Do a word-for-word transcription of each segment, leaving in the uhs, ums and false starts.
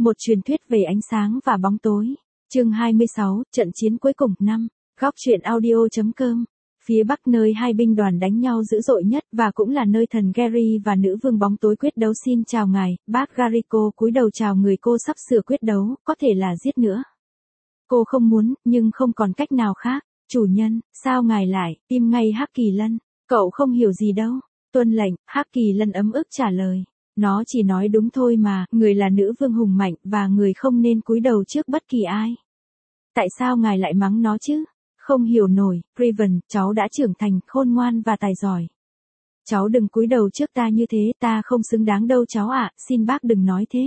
Một truyền thuyết về ánh sáng và bóng tối. Chương hai mươi sáu, trận chiến cuối cùng năm. Góc truyện audio.com. Phía bắc nơi hai binh đoàn đánh nhau dữ dội nhất và cũng là nơi thần Gary và nữ vương bóng tối quyết đấu. Xin chào ngài, bác Gariko cúi đầu chào người cô sắp sửa quyết đấu, có thể là giết nữa. Cô không muốn, nhưng không còn cách nào khác. Chủ nhân, sao ngài lại, tim ngay Hắc Kỳ Lân. Cậu không hiểu gì đâu. Tuân lệnh, Hắc Kỳ Lân ấm ức trả lời. Nó chỉ nói đúng thôi mà, người là nữ vương hùng mạnh và người không nên cúi đầu trước bất kỳ ai. Tại sao ngài lại mắng nó chứ? Không hiểu nổi, Raven, cháu đã trưởng thành, khôn ngoan và tài giỏi. Cháu đừng cúi đầu trước ta như thế, ta không xứng đáng đâu cháu ạ, xin bác đừng nói thế.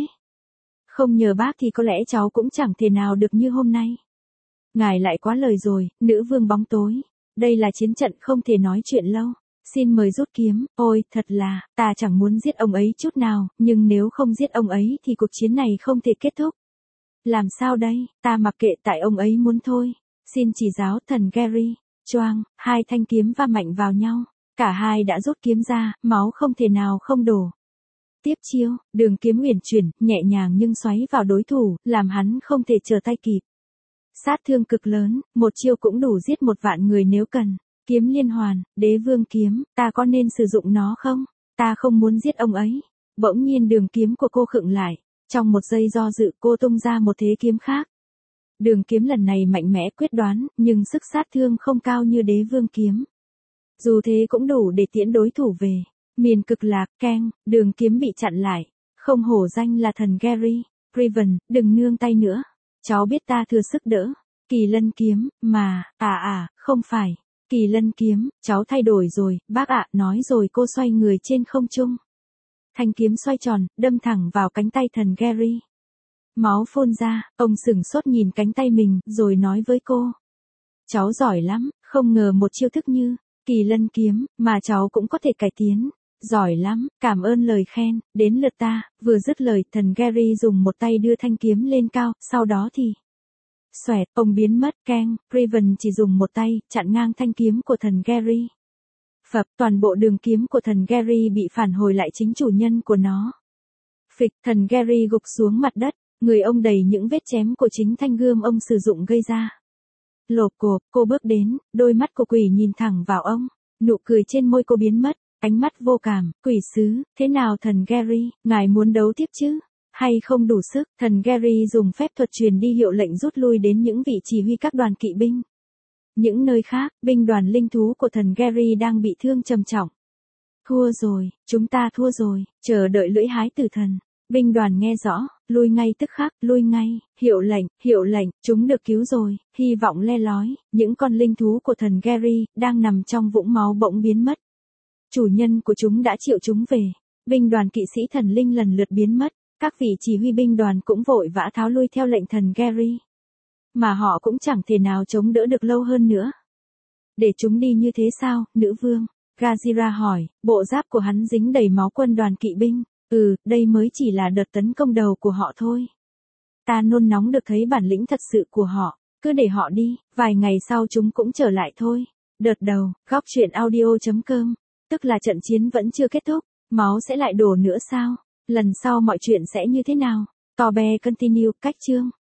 Không nhờ bác thì có lẽ cháu cũng chẳng thể nào được như hôm nay. Ngài lại quá lời rồi, nữ vương bóng tối. Đây là chiến trận không thể nói chuyện lâu. Xin mời rút kiếm, ôi, thật là, ta chẳng muốn giết ông ấy chút nào, nhưng nếu không giết ông ấy thì cuộc chiến này không thể kết thúc. Làm sao đây, ta mặc kệ tại ông ấy muốn thôi. Xin chỉ giáo thần Gary. Choang, hai thanh kiếm va mạnh vào nhau. Cả hai đã rút kiếm ra, máu không thể nào không đổ. Tiếp chiêu, đường kiếm uyển chuyển, nhẹ nhàng nhưng xoáy vào đối thủ, làm hắn không thể trở tay kịp. Sát thương cực lớn, một chiêu cũng đủ giết một vạn người nếu cần. Kiếm liên hoàn, đế vương kiếm, ta có nên sử dụng nó không? Ta không muốn giết ông ấy. Bỗng nhiên đường kiếm của cô khựng lại. Trong một giây do dự cô tung ra một thế kiếm khác. Đường kiếm lần này mạnh mẽ quyết đoán, nhưng sức sát thương không cao như đế vương kiếm. Dù thế cũng đủ để tiễn đối thủ về. Miền cực lạc, keng, đường kiếm bị chặn lại. Không hổ danh là thần Gary. Raven, đừng nương tay nữa. Cháu biết ta thừa sức đỡ. Kỳ lân kiếm, mà, à à, không phải. Kỳ lân kiếm, cháu thay đổi rồi, bác ạ, nói rồi cô xoay người trên không trung. Thanh kiếm xoay tròn, đâm thẳng vào cánh tay thần Gary. Máu phun ra, ông sửng sốt nhìn cánh tay mình, rồi nói với cô. Cháu giỏi lắm, không ngờ một chiêu thức như, kỳ lân kiếm, mà cháu cũng có thể cải tiến. Giỏi lắm, cảm ơn lời khen, đến lượt ta, vừa dứt lời, thần Gary dùng một tay đưa thanh kiếm lên cao, sau đó thì... Xoẹt, ông biến mất, keng, Raven chỉ dùng một tay, chặn ngang thanh kiếm của thần Gary. Phập, toàn bộ đường kiếm của thần Gary bị phản hồi lại chính chủ nhân của nó. Phịch, thần Gary gục xuống mặt đất, người ông đầy những vết chém của chính thanh gươm ông sử dụng gây ra. Lộp cộp, cô bước đến, đôi mắt của quỷ nhìn thẳng vào ông, nụ cười trên môi cô biến mất, ánh mắt vô cảm, quỷ sứ, thế nào thần Gary, ngài muốn đấu tiếp chứ? Hay không đủ sức, thần Gary dùng phép thuật truyền đi hiệu lệnh rút lui đến những vị chỉ huy các đoàn kỵ binh. Những nơi khác, binh đoàn linh thú của thần Gary đang bị thương trầm trọng. Thua rồi, chúng ta thua rồi, chờ đợi lưỡi hái tử thần. Binh đoàn nghe rõ, lui ngay tức khắc, lui ngay, hiệu lệnh, hiệu lệnh, chúng được cứu rồi, hy vọng le lói, những con linh thú của thần Gary, đang nằm trong vũng máu bỗng biến mất. Chủ nhân của chúng đã triệu chúng về, binh đoàn kỵ sĩ thần linh lần lượt biến mất. Các vị chỉ huy binh đoàn cũng vội vã tháo lui theo lệnh thần Gary. Mà họ cũng chẳng thể nào chống đỡ được lâu hơn nữa. Để chúng đi như thế sao, nữ vương? Gazira hỏi, bộ giáp của hắn dính đầy máu quân đoàn kỵ binh. Ừ, đây mới chỉ là đợt tấn công đầu của họ thôi. Ta nôn nóng được thấy bản lĩnh thật sự của họ. Cứ để họ đi, vài ngày sau chúng cũng trở lại thôi. Đợt đầu, góc truyện audio.com. Tức là trận chiến vẫn chưa kết thúc. Máu sẽ lại đổ nữa sao? Lần sau mọi chuyện sẽ như thế nào? Tò be continue, cách chương.